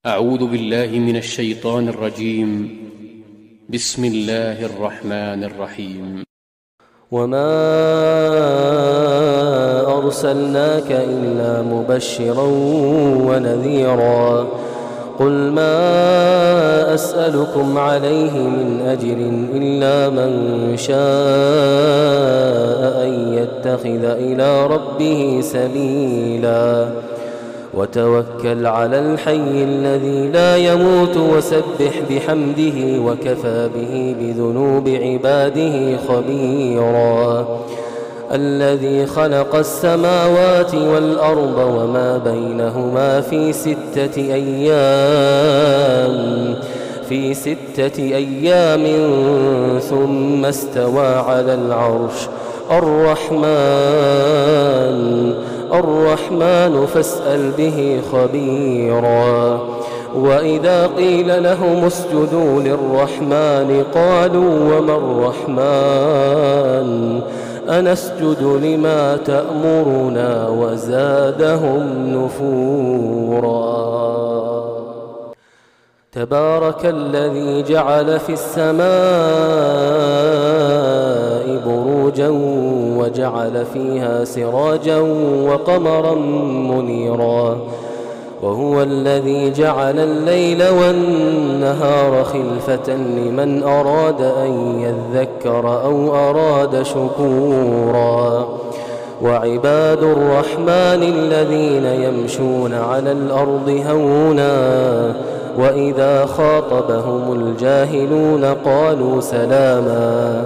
أعوذ بالله من الشيطان الرجيم. بسم الله الرحمن الرحيم. وما أرسلناك إلا مبشرا ونذيرا قل ما أسألكم عليه من أجر إلا من شاء أن يتخذ إلى ربه سبيلا وتوكل على الحي الذي لا يموت وسبح بحمده وكفى به بذنوب عباده خبيرا الذي خلق السماوات والأرض وما بينهما في ستة أيام ثم استوى على العرش الرحمن فاسأل به خبيرا وإذا قيل لهم اسجدوا للرحمن قالوا وما الرحمن أنسجد لما تأمرنا وزادهم نفورا تبارك الذي جعل في السماء بروجا وجعل فيها سراجا وقمرا منيرا وهو الذي جعل الليل والنهار خلفة لمن أراد أن يذكر أو أراد شكورا وعباد الرحمن الذين يمشون على الأرض هونا وإذا خاطبهم الجاهلون قالوا سلاما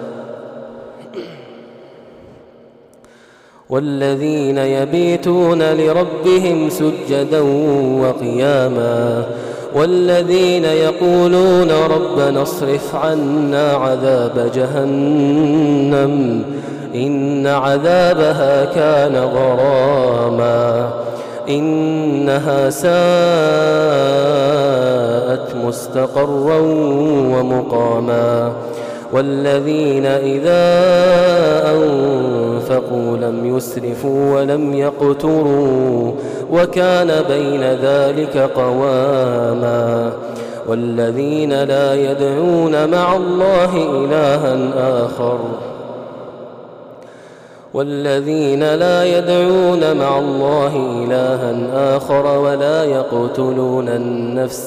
والذين يبيتون لربهم سجدا وقياما والذين يقولون ربنا اصرف عنا عذاب جهنم إن عذابها كان غراما إنها ساءت مستقرا ومقاما والذين إذا أنفقوا لم يسرفوا ولم يقتروا وكان بين ذلك قواما والذين لا يدعون مع الله إلها آخر ولا يقتلون النفس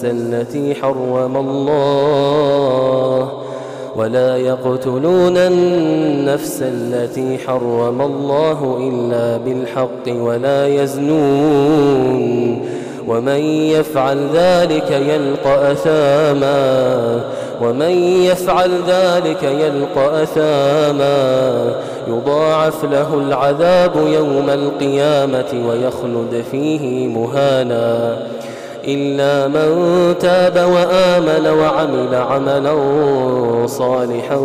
التي حرم الله إلا بالحق ولا يزنون ومن يفعل ذلك يلقى أثاما يضاعف له العذاب يوم القيامة ويخلد فيه مهانا إلا من تاب وآمن وعمل عملا صالحا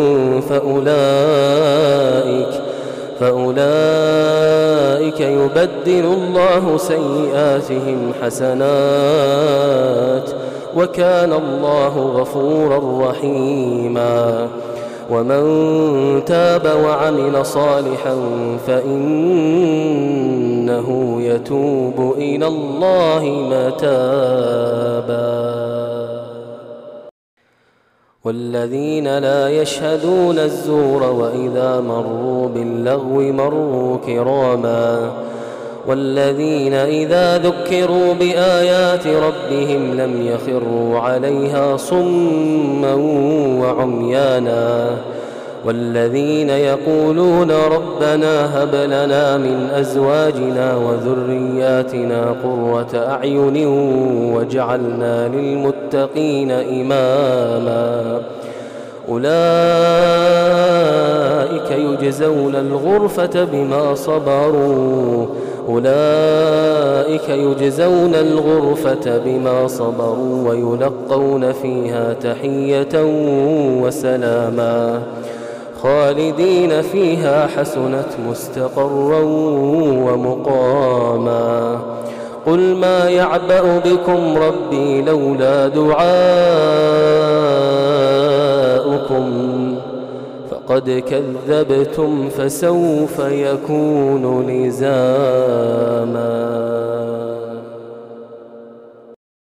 فأولئك يبدل الله سيئاتهم حسنات وكان الله غفورا رحيما ومن تاب وعمل صالحا فإنه يتوب إلى الله متابا والذين لا يشهدون الزور وإذا مروا باللغو مروا كراما والذين إذا ذكروا بآيات ربهم لم يخروا عليها صما وعميانا والذين يقولون ربنا هب لنا من أزواجنا وذرياتنا قرة أعين واجعلنا للمتقين إماما أولئك يجزون الغرفة بما صبروا ويلقون فيها تحية وسلاما خالدين فيها حسنت مستقرا ومقاما قل ما يعبأ بكم ربي لولا دعاؤكم فقد كذبتم فسوف يكون لزاما.